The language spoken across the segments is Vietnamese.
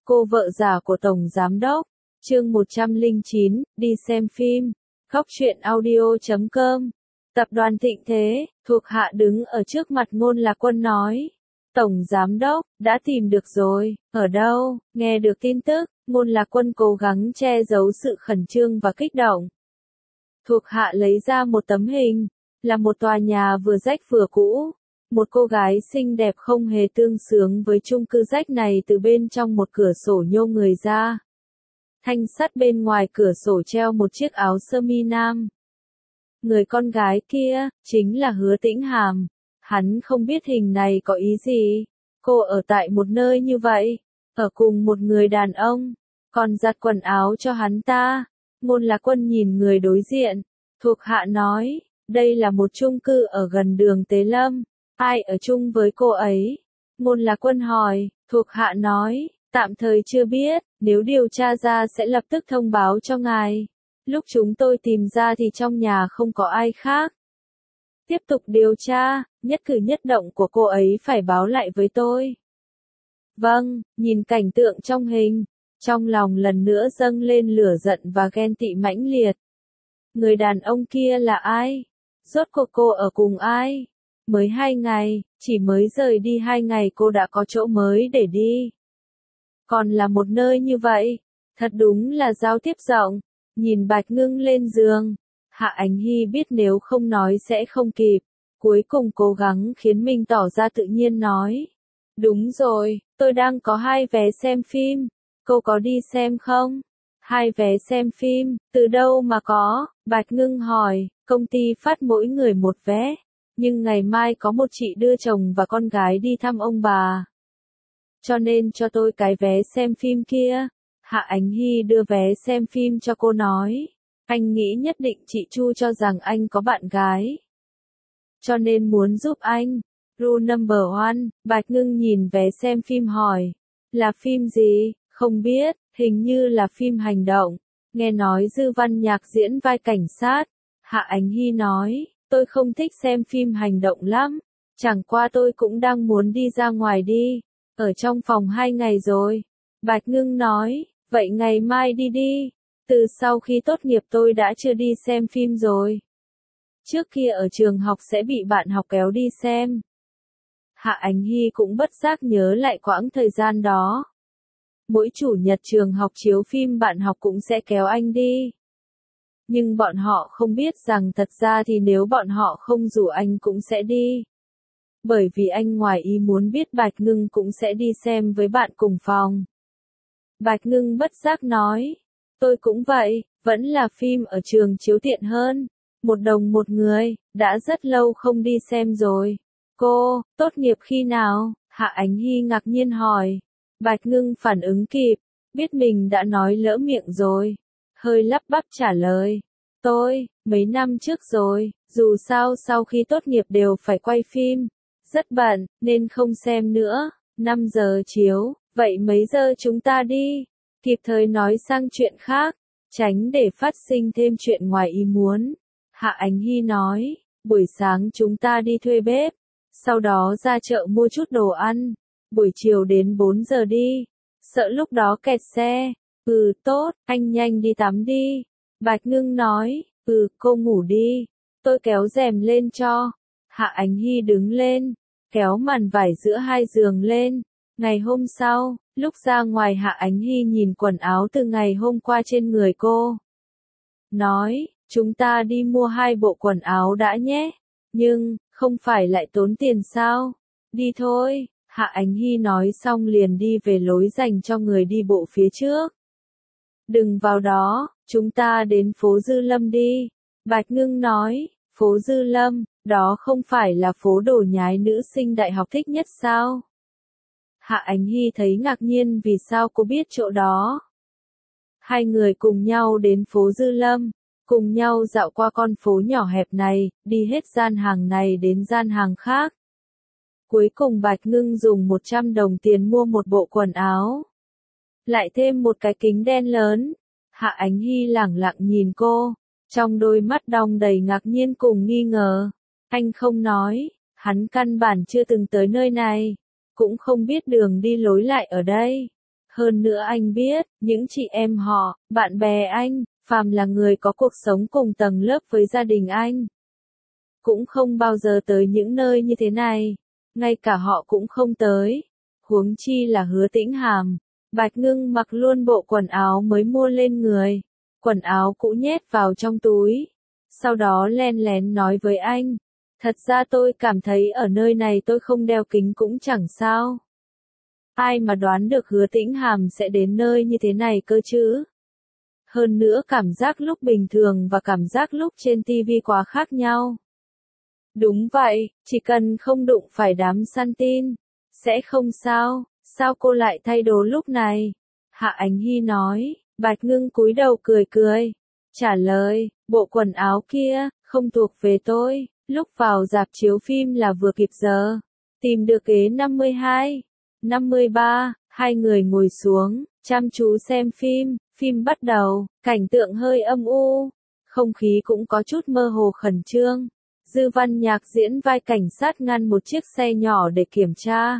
Cô vợ già của Tổng Giám Đốc. Chương 109, đi xem phim. Góc truyện audio.com. Tập đoàn Thịnh Thế, thuộc hạ đứng ở trước mặt Ngôn Lạc Quân nói. Tổng Giám Đốc, đã tìm được rồi, ở đâu? Nghe được tin tức, Ngôn Lạc Quân cố gắng che giấu sự khẩn trương và kích động. Thuộc hạ lấy ra một tấm hình, là một tòa nhà vừa rách vừa cũ. Một cô gái xinh đẹp không hề tương xứng với chung cư rách này từ bên trong một cửa sổ nhô người ra. Thanh sắt bên ngoài cửa sổ treo một chiếc áo sơ mi nam. Người con gái kia, chính là Hứa Tĩnh Hàm. Hắn không biết hình này có ý gì. Cô ở tại một nơi như vậy, ở cùng một người đàn ông, còn giặt quần áo cho hắn ta. Ngôn Lạc Quân nhìn người đối diện, thuộc hạ nói, đây là một chung cư ở gần đường Tế Lâm. Ai ở chung với cô ấy? Ngôn Lạc Quân hỏi, thuộc hạ nói, tạm thời chưa biết, nếu điều tra ra sẽ lập tức thông báo cho ngài. Lúc chúng tôi tìm ra thì trong nhà không có ai khác. Tiếp tục điều tra, nhất cử nhất động của cô ấy phải báo lại với tôi. Vâng, nhìn cảnh tượng trong hình, trong lòng lần nữa dâng lên lửa giận và ghen tị mãnh liệt. Người đàn ông kia là ai? Rốt cuộc cô ở cùng ai? Mới 2 ngày, chỉ mới rời đi 2 ngày cô đã có chỗ mới để đi. Còn là một nơi như vậy, thật đúng là giao tiếp rộng. Nhìn Bạch Ngưng lên giường, Hạ Ánh Hy biết nếu không nói sẽ không kịp, cuối cùng cố gắng khiến mình tỏ ra tự nhiên nói. Đúng rồi, tôi đang có 2 vé xem phim, cô có đi xem không? 2 vé xem phim, từ đâu mà có? Bạch Ngưng hỏi, công ty phát mỗi người 1 vé, nhưng ngày mai có một chị đưa chồng và con gái đi thăm ông bà. Cho nên cho tôi cái vé xem phim kia. Hạ Ánh Hy đưa vé xem phim cho cô nói. Anh nghĩ nhất định chị Chu cho rằng anh có bạn gái, cho nên muốn giúp anh. Rule number 1, Bạch Ngưng nhìn vé xem phim hỏi. Là phim gì? Không biết, hình như là phim hành động. Nghe nói Dư Văn Nhạc diễn vai cảnh sát. Hạ Ánh Hy nói, tôi không thích xem phim hành động lắm. Chẳng qua tôi cũng đang muốn đi ra ngoài đi. Ở trong phòng 2 ngày rồi. Bạch Ngưng nói, vậy ngày mai đi đi. Từ sau khi tốt nghiệp tôi đã chưa đi xem phim rồi. Trước kia ở trường học sẽ bị bạn học kéo đi xem. Hạ Ánh Hy cũng bất giác nhớ lại quãng thời gian đó. Mỗi chủ nhật trường học chiếu phim bạn học cũng sẽ kéo anh đi. Nhưng bọn họ không biết rằng thật ra thì nếu bọn họ không rủ anh cũng sẽ đi. Bởi vì anh ngoài ý muốn biết Bạch Ngưng cũng sẽ đi xem với bạn cùng phòng. Bạch Ngưng bất giác nói, tôi cũng vậy, vẫn là phim ở trường chiếu tiện hơn. 1 đồng một người, đã rất lâu không đi xem rồi. Cô, tốt nghiệp khi nào? Hạ Ánh Hy ngạc nhiên hỏi. Bạch Ngưng phản ứng kịp, biết mình đã nói lỡ miệng rồi. Hơi lắp bắp trả lời. Tôi, mấy năm trước rồi, dù sao sau khi tốt nghiệp đều phải quay phim. Rất bận, nên không xem nữa. 5 giờ chiếu, vậy mấy giờ chúng ta đi? Kịp thời nói sang chuyện khác, tránh để phát sinh thêm chuyện ngoài ý muốn. Hạ Ánh Hy nói, buổi sáng chúng ta đi thuê bếp, sau đó ra chợ mua chút đồ ăn, buổi chiều đến 4 giờ đi, sợ lúc đó kẹt xe. Tốt, anh nhanh đi tắm đi. Bạch Ngưng nói, cô ngủ đi, tôi kéo rèm lên cho. Hạ Ánh Hy đứng lên, kéo màn vải giữa 2 giường lên. Ngày hôm sau, lúc ra ngoài Hạ Ánh Hy nhìn quần áo từ ngày hôm qua trên người cô. Nói, chúng ta đi mua 2 bộ quần áo đã nhé. Nhưng, không phải lại tốn tiền sao? Đi thôi. Hạ Ánh Hy nói xong liền đi về lối dành cho người đi bộ phía trước. Đừng vào đó, chúng ta đến phố Dư Lâm đi. Bạch Ngưng nói, phố Dư Lâm, đó không phải là phố đồ nhái nữ sinh đại học thích nhất sao? Hạ Ánh Hy thấy ngạc nhiên vì sao cô biết chỗ đó. 2 người cùng nhau đến phố Dư Lâm, cùng nhau dạo qua con phố nhỏ hẹp này, đi hết gian hàng này đến gian hàng khác. Cuối cùng Bạch Ngưng dùng 100 đồng tiền mua một bộ quần áo. Lại thêm một cái kính đen lớn. Hạ Ánh Hy lẳng lặng nhìn cô, trong đôi mắt đong đầy ngạc nhiên cùng nghi ngờ. Anh không nói, hắn căn bản chưa từng tới nơi này, cũng không biết đường đi lối lại ở đây. Hơn nữa anh biết, những chị em họ, bạn bè anh, phàm là người có cuộc sống cùng tầng lớp với gia đình anh, cũng không bao giờ tới những nơi như thế này. Ngay cả họ cũng không tới. Huống chi là Hứa Tĩnh Hàm. Bạch Ngưng mặc luôn bộ quần áo mới mua lên người. Quần áo cũ nhét vào trong túi. Sau đó len lén nói với anh. Thật ra tôi cảm thấy ở nơi này tôi không đeo kính cũng chẳng sao. Ai mà đoán được Hứa Tĩnh Hàm sẽ đến nơi như thế này cơ chứ? Hơn nữa cảm giác lúc bình thường và cảm giác lúc trên TV quá khác nhau. Đúng vậy, chỉ cần không đụng phải đám săn tin, sẽ không sao. Sao cô lại thay đồ lúc này? Hạ Ánh Hy nói. Bạch Ngưng cúi đầu cười cười. Trả lời, bộ quần áo kia, không thuộc về tôi. Lúc vào rạp chiếu phim là vừa kịp giờ. Tìm được ghế 52, 53, hai người ngồi xuống, chăm chú xem phim. Phim bắt đầu, cảnh tượng hơi âm u. Không khí cũng có chút mơ hồ khẩn trương. Dư Văn Nhạc diễn vai cảnh sát ngăn một chiếc xe nhỏ để kiểm tra.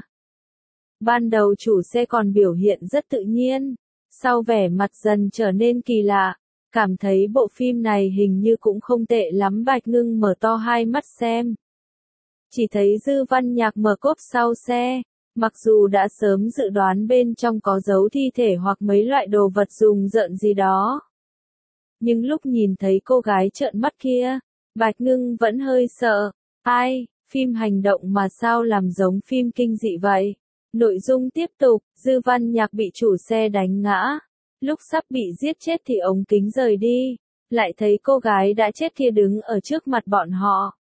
Ban đầu chủ xe còn biểu hiện rất tự nhiên, sau vẻ mặt dần trở nên kỳ lạ, cảm thấy bộ phim này hình như cũng không tệ lắm. Bạch Ngưng mở to hai mắt xem. Chỉ thấy Dư Văn Nhạc mở cốp sau xe, mặc dù đã sớm dự đoán bên trong có giấu thi thể hoặc mấy loại đồ vật rùng rợn gì đó. Nhưng lúc nhìn thấy cô gái trợn mắt kia, Bạch Ngưng vẫn hơi sợ. Ai, phim hành động mà sao làm giống phim kinh dị vậy? Nội dung tiếp tục, Dư Văn Nhạc bị chủ xe đánh ngã. Lúc sắp bị giết chết thì ống kính rời đi. Lại thấy cô gái đã chết kia đứng ở trước mặt bọn họ.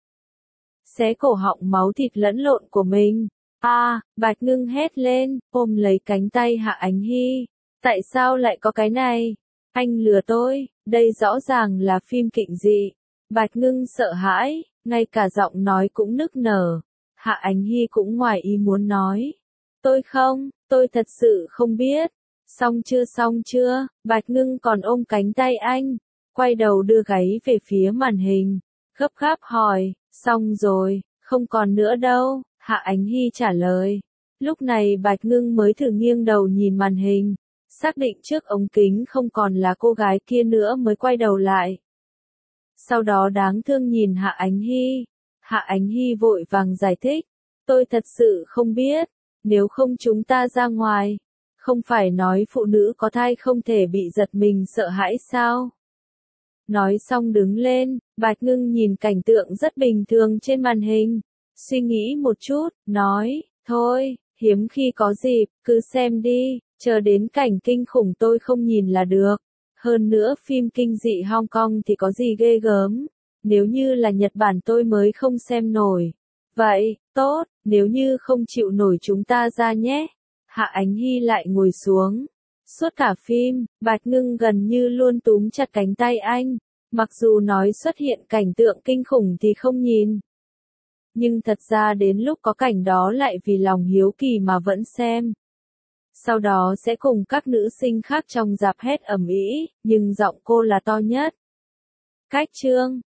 Xé cổ họng máu thịt lẫn lộn của mình. Bạch Ngưng hét lên, ôm lấy cánh tay Hạ Ánh Hy. Tại sao lại có cái này? Anh lừa tôi, đây rõ ràng là phim kịch dị. Bạch Ngưng sợ hãi, ngay cả giọng nói cũng nức nở. Hạ Ánh Hy cũng ngoài ý muốn nói. Tôi thật sự không biết. Xong chưa, Bạch Ngưng còn ôm cánh tay anh, quay đầu đưa gáy về phía màn hình, gấp gáp hỏi, xong rồi, không còn nữa đâu, Hạ Ánh Hy trả lời. Lúc này Bạch Ngưng mới thử nghiêng đầu nhìn màn hình, xác định trước ống kính không còn là cô gái kia nữa mới quay đầu lại. Sau đó đáng thương nhìn Hạ Ánh Hy. Hạ Ánh Hy vội vàng giải thích, tôi thật sự không biết, nếu không chúng ta ra ngoài. Không phải nói phụ nữ có thai không thể bị giật mình sợ hãi sao? Nói xong đứng lên, Bạch Ngưng nhìn cảnh tượng rất bình thường trên màn hình. Suy nghĩ một chút, nói, thôi, hiếm khi có dịp, cứ xem đi, chờ đến cảnh kinh khủng tôi không nhìn là được. Hơn nữa phim kinh dị Hong Kong thì có gì ghê gớm, nếu như là Nhật Bản tôi mới không xem nổi. Vậy, tốt, nếu như không chịu nổi chúng ta ra nhé. Hạ Ánh Hy lại ngồi xuống. Suốt cả phim, Bạch Ngưng gần như luôn túm chặt cánh tay anh, mặc dù nói xuất hiện cảnh tượng kinh khủng thì không nhìn. Nhưng thật ra đến lúc có cảnh đó lại vì lòng hiếu kỳ mà vẫn xem. Sau đó sẽ cùng các nữ sinh khác trong rạp hét ầm ĩ, nhưng giọng cô là to nhất. Cách chương